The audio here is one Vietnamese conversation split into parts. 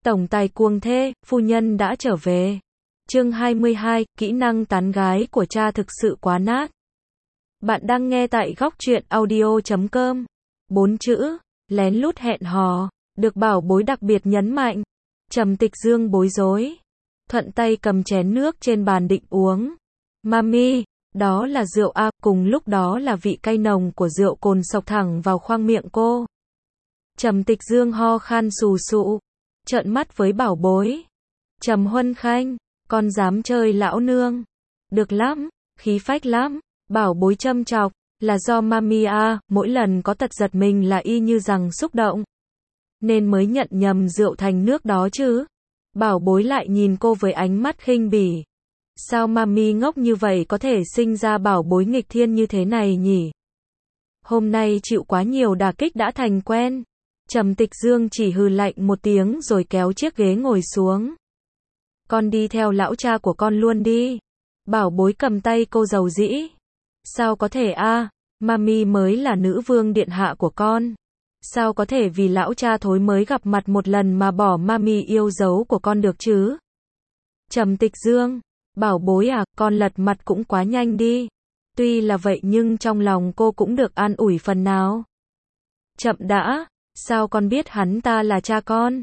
Tổng tài cuồng thê, phu nhân đã trở về. Chương 22, kỹ năng tán gái của cha thực sự quá nát. Bạn đang nghe tại góc truyện audio.com. 4 chữ, lén lút hẹn hò, được bảo bối đặc biệt nhấn mạnh. Trầm Tịch Dương bối rối. Thuận tay cầm chén nước trên bàn định uống. Mami, đó là rượu à, cùng lúc đó là vị cay nồng của rượu cồn xộc thẳng vào khoang miệng cô. Trầm Tịch Dương ho khan sù sụ, trợn mắt với bảo bối. Trầm Huân Khanh, con dám chơi lão nương. Được lắm, khí phách lắm. Bảo bối châm chọc, là do mami à, mỗi lần có tật giật mình là y như rằng xúc động. Nên mới nhận nhầm rượu thành nước đó chứ. Bảo bối lại nhìn cô với ánh mắt khinh bỉ. Sao mami ngốc như vậy có thể sinh ra bảo bối nghịch thiên như thế này nhỉ? Hôm nay chịu quá nhiều đả kích đã thành quen. Trầm Tịch Dương chỉ hừ lạnh một tiếng rồi kéo chiếc ghế ngồi xuống. Con đi theo lão cha của con luôn đi. Bảo bối cầm tay cô dầu dĩ. Sao có thể a? Mami mới là nữ vương điện hạ của con. Sao có thể vì lão cha thối mới gặp mặt một lần mà bỏ mami yêu dấu của con được chứ? Trầm Tịch Dương, bảo bối à, con lật mặt cũng quá nhanh đi. Tuy là vậy nhưng trong lòng cô cũng được an ủi phần nào. Chậm đã, sao con biết hắn ta là cha con?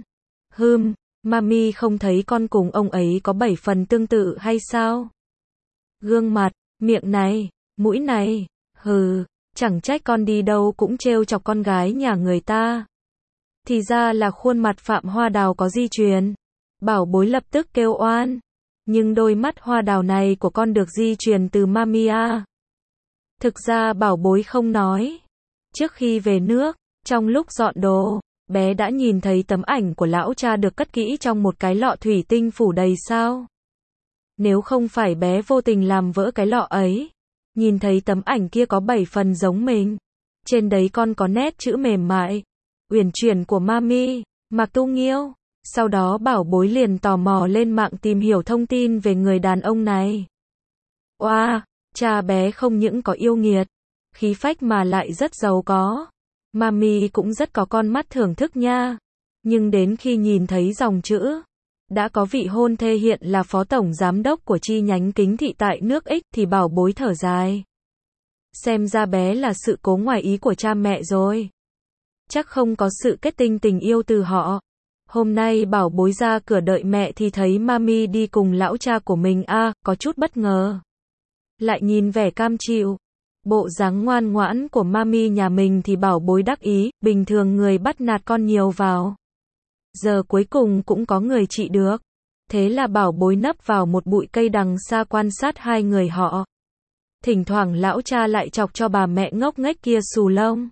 Mami không thấy con cùng ông ấy có 7 phần tương tự hay sao? Gương mặt, miệng này, mũi này, chẳng trách con đi đâu cũng trêu chọc con gái nhà người ta. Thì ra là khuôn mặt Phạm Hoa Đào có di truyền. Bảo bối lập tức kêu oan. Nhưng đôi mắt hoa đào này của con được di truyền từ mami à. Thực ra bảo bối không nói. Trước khi về nước, trong lúc dọn đồ, bé đã nhìn thấy tấm ảnh của lão cha được cất kỹ trong một cái lọ thủy tinh phủ đầy sao. Nếu không phải bé vô tình làm vỡ cái lọ ấy, nhìn thấy tấm ảnh kia có 7 phần giống mình. Trên đấy con có nét chữ mềm mại, uyển chuyển của mami, Mạc Tu Nghiêu. Sau đó bảo bối liền tò mò lên mạng tìm hiểu thông tin về người đàn ông này. Oa, cha bé không những có yêu nghiệt, khí phách mà lại rất giàu có. Mami cũng rất có con mắt thưởng thức nha. Nhưng đến khi nhìn thấy dòng chữ, đã có vị hôn thê hiện là phó tổng giám đốc của chi nhánh Kính Thị tại nước X thì bảo bối thở dài. Xem ra bé là sự cố ngoài ý của cha mẹ rồi. Chắc không có sự kết tinh tình yêu từ họ. Hôm nay bảo bối ra cửa đợi mẹ thì thấy mami đi cùng lão cha của mình à, có chút bất ngờ. Lại nhìn vẻ cam chịu, bộ dáng ngoan ngoãn của mami nhà mình thì bảo bối đắc ý, bình thường người bắt nạt con nhiều vào. Giờ cuối cùng cũng có người trị được. Thế là bảo bối nấp vào một bụi cây đằng xa quan sát hai người họ. Thỉnh thoảng lão cha lại chọc cho bà mẹ ngốc nghếch kia xù lông.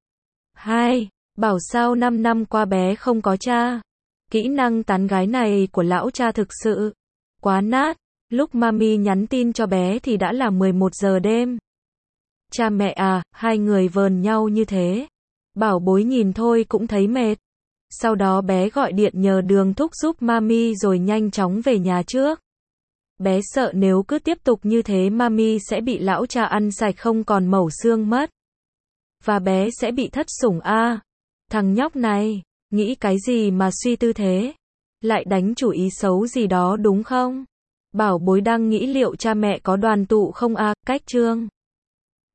Bảo sao 5 năm qua bé không có cha. Kỹ năng tán gái này của lão cha thực sự quá nát. Lúc mami nhắn tin cho bé thì đã là 11 giờ đêm. Cha mẹ à, hai người vờn nhau như thế. Bảo bối nhìn thôi cũng thấy mệt. Sau đó bé gọi điện nhờ Đường Thúc giúp mami rồi nhanh chóng về nhà trước. Bé sợ nếu cứ tiếp tục như thế mami sẽ bị lão cha ăn sạch không còn mẩu xương mất. Và bé sẽ bị thất sủng à. Thằng nhóc này, nghĩ cái gì mà suy tư thế? Lại đánh chủ ý xấu gì đó đúng không? Bảo bối đang nghĩ liệu cha mẹ có đoàn tụ không à, cách chương.